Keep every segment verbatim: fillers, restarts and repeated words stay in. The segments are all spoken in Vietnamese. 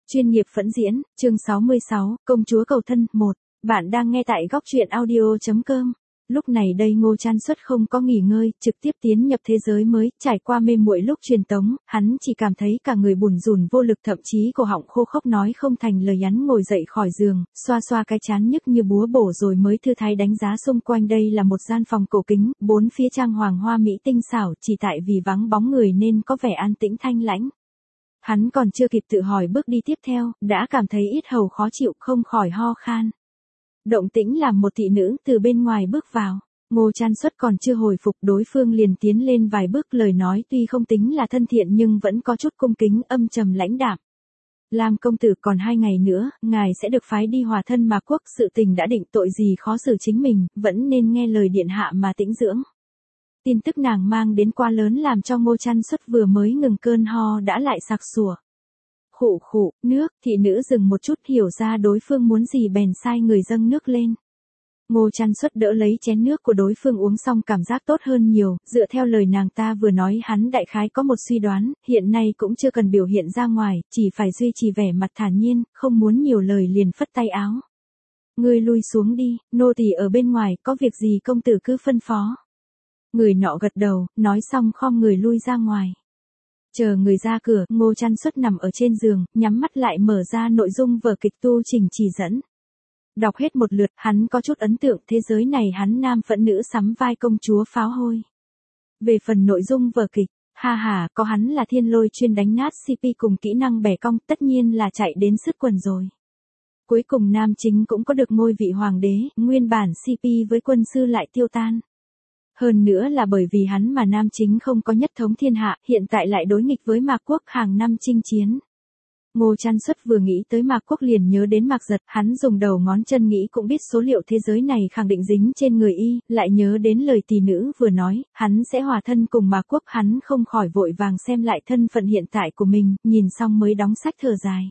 Chuyên nghiệp phẫn diễn, chương sáu mươi sáu, công chúa cầu thân, một. Bạn đang nghe tại góc truyện audio chấm com. Lúc này đây Ngô Chan Xuất không có nghỉ ngơi, trực tiếp tiến nhập thế giới mới, trải qua mê muội lúc truyền tống, hắn chỉ cảm thấy cả người bủn rủn vô lực, thậm chí cổ họng khô khốc nói không thành lời. Hắn ngồi dậy khỏi giường, xoa xoa cái trán nhức như búa bổ rồi mới thư thái đánh giá xung quanh. Đây là một gian phòng cổ kính, bốn phía trang hoàng hoa mỹ tinh xảo, chỉ tại vì vắng bóng người nên có vẻ an tĩnh thanh lãnh. Hắn còn chưa kịp tự hỏi bước đi tiếp theo, đã cảm thấy yết hầu khó chịu, không khỏi ho khan. Động tĩnh làm một thị nữ từ bên ngoài bước vào. Ngô Chan Xuất còn chưa hồi phục, đối phương liền tiến lên vài bước, lời nói tuy không tính là thân thiện nhưng vẫn có chút cung kính, âm trầm lãnh đạm. Lam công tử, còn hai ngày nữa, ngài sẽ được phái đi Hòa Thân Mạc Quốc, sự tình đã định, tội gì khó xử chính mình, vẫn nên nghe lời điện hạ mà tĩnh dưỡng. Tin tức nàng mang đến quá lớn làm cho Ngô Chan Xuất vừa mới ngừng cơn ho đã lại sặc sủa. Khụ khụ, nước, thị nữ dừng một chút, hiểu ra đối phương muốn gì bèn sai người dâng nước lên. Ngô Chan Xuất đỡ lấy chén nước của đối phương uống xong cảm giác tốt hơn nhiều, dựa theo lời nàng ta vừa nói hắn đại khái có một suy đoán, hiện nay cũng chưa cần biểu hiện ra ngoài, chỉ phải duy trì vẻ mặt thản nhiên, không muốn nhiều lời liền phất tay áo. Ngươi lui xuống đi, nô tỳ ở bên ngoài, có việc gì công tử cứ phân phó. Người nọ gật đầu, nói xong khom người lui ra ngoài. Chờ người ra cửa, Ngô Chan Xuất nằm ở trên giường, nhắm mắt lại mở ra nội dung vở kịch tu trình chỉ dẫn. Đọc hết một lượt, hắn có chút ấn tượng, thế giới này hắn nam phẫn nữ sắm vai công chúa pháo hôi. Về phần nội dung vở kịch, ha ha, có hắn là thiên lôi chuyên đánh nát xê pê cùng kỹ năng bẻ cong, tất nhiên là chạy đến sứt quần rồi. Cuối cùng nam chính cũng có được ngôi vị hoàng đế, nguyên bản xê pê với quân sư lại tiêu tan. Hơn nữa là bởi vì hắn mà nam chính không có nhất thống thiên hạ, hiện tại lại đối nghịch với Mạc Quốc hàng năm chinh chiến. Ngô Chan Xuất vừa nghĩ tới Mạc Quốc liền nhớ đến Mạc Giật, hắn dùng đầu ngón chân nghĩ cũng biết số liệu thế giới này khẳng định dính trên người y, lại nhớ đến lời tỷ nữ vừa nói, hắn sẽ hòa thân cùng Mạc Quốc, hắn không khỏi vội vàng xem lại thân phận hiện tại của mình, nhìn xong mới đóng sách thở dài.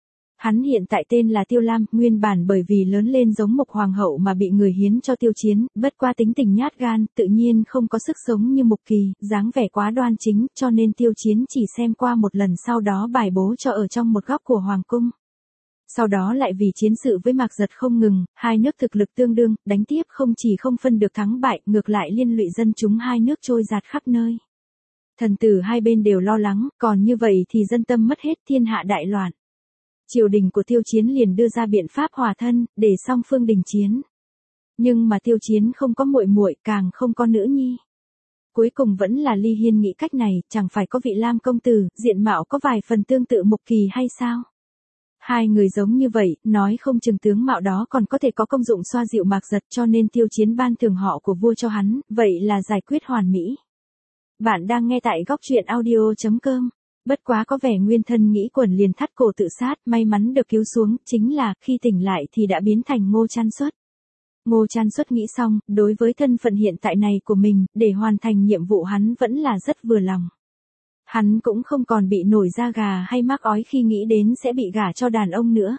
Hắn hiện tại tên là Tiêu Lam, nguyên bản bởi vì lớn lên giống Mộc Hoàng hậu mà bị người hiến cho Tiêu Chiến, bất qua tính tình nhát gan, tự nhiên không có sức sống như Mục Kỳ, dáng vẻ quá đoan chính, cho nên Tiêu Chiến chỉ xem qua một lần sau đó bài bố cho ở trong một góc của Hoàng cung. Sau đó lại vì chiến sự với Mạc Giật không ngừng, hai nước thực lực tương đương, đánh tiếp không chỉ không phân được thắng bại, ngược lại liên lụy dân chúng hai nước trôi dạt khắp nơi. Thần tử hai bên đều lo lắng, còn như vậy thì dân tâm mất hết, thiên hạ đại loạn. Triều đình của Tiêu Chiến liền đưa ra biện pháp hòa thân, để song phương đình chiến. Nhưng mà Tiêu Chiến không có muội muội, càng không có nữ nhi. Cuối cùng vẫn là Ly Hiên nghĩ cách này, chẳng phải có vị Lam công tử, diện mạo có vài phần tương tự Mục Kỳ hay sao? Hai người giống như vậy, nói không chừng tướng mạo đó còn có thể có công dụng xoa dịu Mạc Giật, cho nên Tiêu Chiến ban thưởng họ của vua cho hắn, vậy là giải quyết hoàn mỹ. Bạn đang nghe tại góc truyện audio chấm com. Bất quá có vẻ nguyên thân nghĩ quẩn liền thắt cổ tự sát, may mắn được cứu xuống, chính là khi tỉnh lại thì đã biến thành Ngô Chan Xuất. Ngô Chan Xuất nghĩ xong, đối với thân phận hiện tại này của mình, để hoàn thành nhiệm vụ hắn vẫn là rất vừa lòng. Hắn cũng không còn bị nổi da gà hay mắc ói khi nghĩ đến sẽ bị gả cho đàn ông nữa.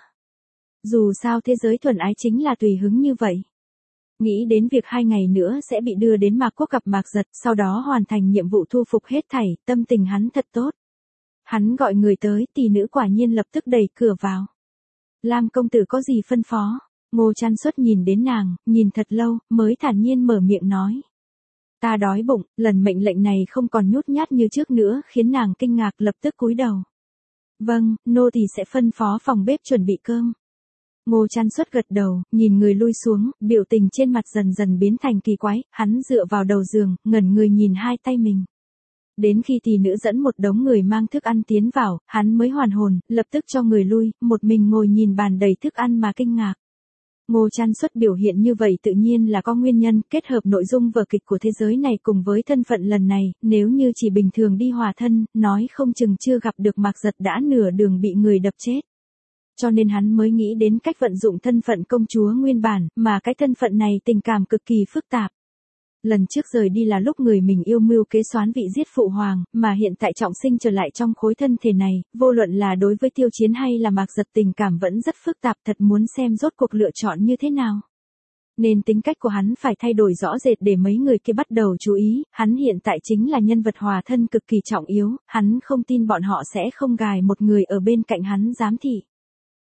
Dù sao thế giới thuần ái chính là tùy hứng như vậy. Nghĩ đến việc hai ngày nữa sẽ bị đưa đến Mạc Quốc gặp Mạc Giật, sau đó hoàn thành nhiệm vụ thu phục hết thảy, tâm tình hắn thật tốt. Hắn gọi người tới, tỷ nữ quả nhiên lập tức đẩy cửa vào. Lam công tử có gì phân phó? Ngô Chan Xuất nhìn đến nàng, nhìn thật lâu, mới thản nhiên mở miệng nói. Ta đói bụng, lần mệnh lệnh này không còn nhút nhát như trước nữa, khiến nàng kinh ngạc lập tức cúi đầu. Vâng, nô tỳ sẽ phân phó phòng bếp chuẩn bị cơm. Ngô Chan Xuất gật đầu, nhìn người lui xuống, biểu tình trên mặt dần dần biến thành kỳ quái, hắn dựa vào đầu giường, ngẩn người nhìn hai tay mình. Đến khi tỷ nữ dẫn một đống người mang thức ăn tiến vào, hắn mới hoàn hồn, lập tức cho người lui, một mình ngồi nhìn bàn đầy thức ăn mà kinh ngạc. Ngô Chan Xuất biểu hiện như vậy tự nhiên là có nguyên nhân, kết hợp nội dung vở kịch của thế giới này cùng với thân phận lần này, nếu như chỉ bình thường đi hòa thân, nói không chừng chưa gặp được Mạc Giật đã nửa đường bị người đập chết. Cho nên hắn mới nghĩ đến cách vận dụng thân phận công chúa nguyên bản, mà cái thân phận này tình cảm cực kỳ phức tạp. Lần trước rời đi là lúc người mình yêu mưu kế soán vị giết phụ hoàng, mà hiện tại trọng sinh trở lại trong khối thân thể này, vô luận là đối với Tiêu Chiến hay là Mạc Giật tình cảm vẫn rất phức tạp, thật muốn xem rốt cuộc lựa chọn như thế nào. Nên tính cách của hắn phải thay đổi rõ rệt để mấy người kia bắt đầu chú ý, hắn hiện tại chính là nhân vật hòa thân cực kỳ trọng yếu, hắn không tin bọn họ sẽ không gài một người ở bên cạnh hắn giám thị.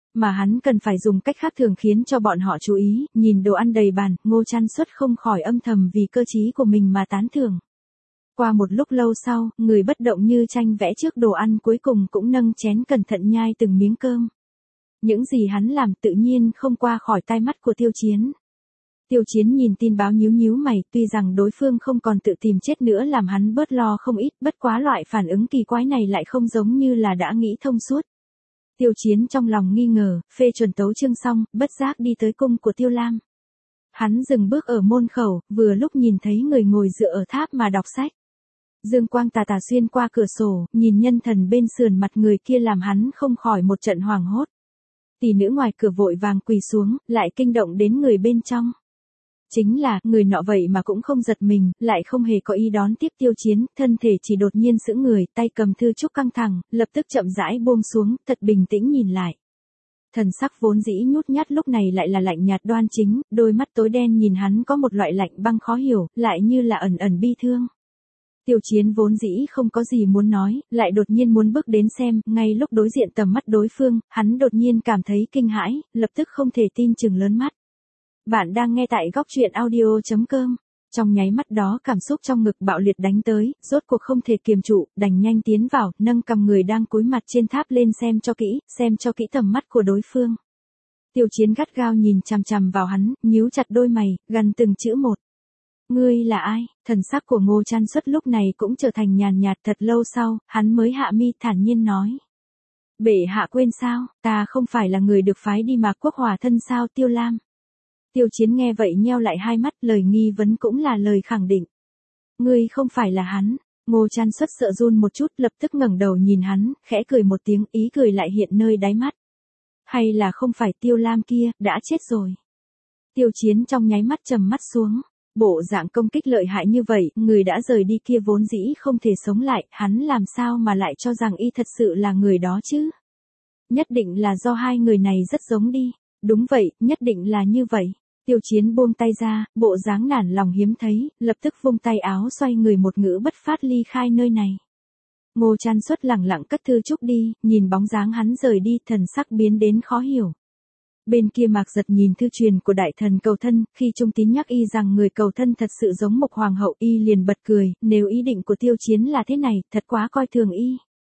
Mà hắn cần phải dùng cách khác thường khiến cho bọn họ chú ý, nhìn đồ ăn đầy bàn, Ngô Trăn Xuất không khỏi âm thầm vì cơ trí của mình mà tán thưởng. Qua một lúc lâu sau, người bất động như tranh vẽ trước đồ ăn cuối cùng cũng nâng chén cẩn thận nhai từng miếng cơm. Những gì hắn làm tự nhiên không qua khỏi tai mắt của Tiêu Chiến. Tiêu Chiến nhìn tin báo nhíu nhíu mày, tuy rằng đối phương không còn tự tìm chết nữa làm hắn bớt lo không ít, bất quá loại phản ứng kỳ quái này lại không giống như là đã nghĩ thông suốt. Tiêu Chiến trong lòng nghi ngờ, phê chuẩn tấu chương xong, bất giác đi tới cung của Tiêu Lam. Hắn dừng bước ở môn khẩu, vừa lúc nhìn thấy người ngồi dựa ở tháp mà đọc sách. Dương quang tà tà xuyên qua cửa sổ, nhìn nhân thần bên sườn mặt người kia làm hắn không khỏi một trận hoảng hốt. Tỷ nữ ngoài cửa vội vàng quỳ xuống, lại kinh động đến người bên trong. Chính là, người nọ vậy mà cũng không giật mình, lại không hề có ý đón tiếp Tiêu Chiến, thân thể chỉ đột nhiên sững người, tay cầm thư trúc căng thẳng, lập tức chậm rãi buông xuống, thật bình tĩnh nhìn lại. Thần sắc vốn dĩ nhút nhát lúc này lại là lạnh nhạt đoan chính, đôi mắt tối đen nhìn hắn có một loại lạnh băng khó hiểu, lại như là ẩn ẩn bi thương. Tiêu Chiến vốn dĩ không có gì muốn nói, lại đột nhiên muốn bước đến xem, ngay lúc đối diện tầm mắt đối phương, hắn đột nhiên cảm thấy kinh hãi, lập tức không thể tin chừng lớn mắt. Bạn đang nghe tại góc truyện audio chấm com. Trong nháy mắt đó cảm xúc trong ngực bạo liệt đánh tới, rốt cuộc không thể kiềm trụ, đành nhanh tiến vào, nâng cầm người đang cúi mặt trên tháp lên xem cho kỹ, xem cho kỹ tầm mắt của đối phương. Tiêu Chiến gắt gao nhìn chằm chằm vào hắn, nhíu chặt đôi mày, gần từng chữ một. Ngươi là ai? Thần sắc của Ngô Trăn Xuất lúc này cũng trở thành nhàn nhạt, thật lâu sau, hắn mới hạ mi thản nhiên nói. Bệ hạ quên sao, ta không phải là người được phái đi Mạc Quốc hòa thân sao Tiêu Lam. Tiêu Chiến nghe vậy nheo lại hai mắt, lời nghi vấn cũng là lời khẳng định. Ngươi không phải là hắn. Ngô Trăn Xuất sợ run một chút, lập tức ngẩng đầu nhìn hắn, khẽ cười một tiếng, ý cười lại hiện nơi đáy mắt. Hay là không phải Tiêu Lam kia, đã chết rồi. Tiêu Chiến trong nháy mắt trầm mắt xuống. Bộ dạng công kích lợi hại như vậy, người đã rời đi kia vốn dĩ không thể sống lại, hắn làm sao mà lại cho rằng y thật sự là người đó chứ? Nhất định là do hai người này rất giống đi. Đúng vậy, nhất định là như vậy. Tiêu Chiến buông tay ra, bộ dáng nản lòng hiếm thấy, lập tức vung tay áo xoay người một ngữ bất phát ly khai nơi này. Ngô Trăn Xuất lẳng lặng cất thư trúc đi, nhìn bóng dáng hắn rời đi, thần sắc biến đến khó hiểu. Bên kia Mạc Giật nhìn thư truyền của đại thần cầu thân, khi Trung Tín nhắc y rằng người cầu thân thật sự giống Mộc Hoàng hậu, y liền bật cười, nếu ý định của Tiêu Chiến là thế này, thật quá coi thường y.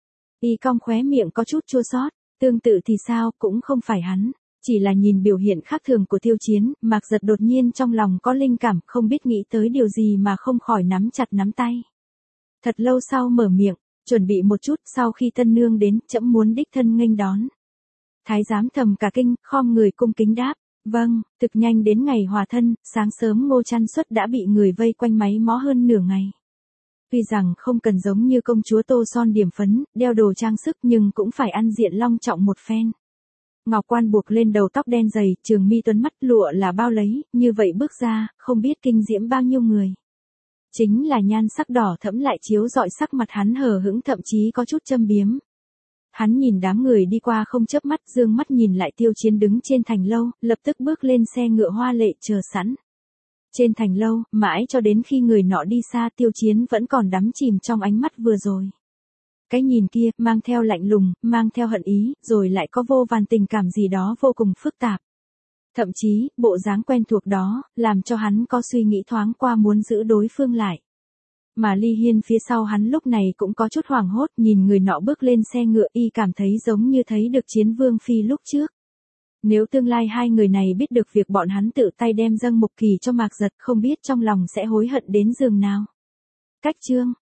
Y cong khóe miệng có chút chua xót, tương tự thì sao, cũng không phải hắn. Chỉ là nhìn biểu hiện khác thường của Tiêu Chiến, Mạc Giật đột nhiên trong lòng có linh cảm, không biết nghĩ tới điều gì mà không khỏi nắm chặt nắm tay. Thật lâu sau mở miệng, chuẩn bị một chút, sau khi tân nương đến, trẫm muốn đích thân nghênh đón. Thái giám thầm cả kinh, khom người cung kính đáp, vâng. Thực nhanh đến ngày hòa thân, sáng sớm Ngô Trăn Xuất đã bị người vây quanh máy mó hơn nửa ngày. Tuy rằng không cần giống như công chúa tô son điểm phấn, đeo đồ trang sức nhưng cũng phải ăn diện long trọng một phen. Ngọc quan buộc lên đầu tóc đen dày, trường mi tuấn mắt lụa là bao lấy, như vậy bước ra, không biết kinh diễm bao nhiêu người. Chính là nhan sắc đỏ thẫm lại chiếu rọi sắc mặt hắn hờ hững, thậm chí có chút châm biếm. Hắn nhìn đám người đi qua không chớp mắt, dương mắt nhìn lại Tiêu Chiến đứng trên thành lâu, lập tức bước lên xe ngựa hoa lệ chờ sẵn. Trên thành lâu, mãi cho đến khi người nọ đi xa, Tiêu Chiến vẫn còn đắm chìm trong ánh mắt vừa rồi. Cái nhìn kia, mang theo lạnh lùng, mang theo hận ý, rồi lại có vô vàn tình cảm gì đó vô cùng phức tạp. Thậm chí, bộ dáng quen thuộc đó, làm cho hắn có suy nghĩ thoáng qua muốn giữ đối phương lại. Mà Ly Hiên phía sau hắn lúc này cũng có chút hoảng hốt, nhìn người nọ bước lên xe ngựa, y cảm thấy giống như thấy được Chiến Vương Phi lúc trước. Nếu tương lai hai người này biết được việc bọn hắn tự tay đem dâng Mộc Kỳ cho Mạc Giật, không biết trong lòng sẽ hối hận đến giường nào. Cách chương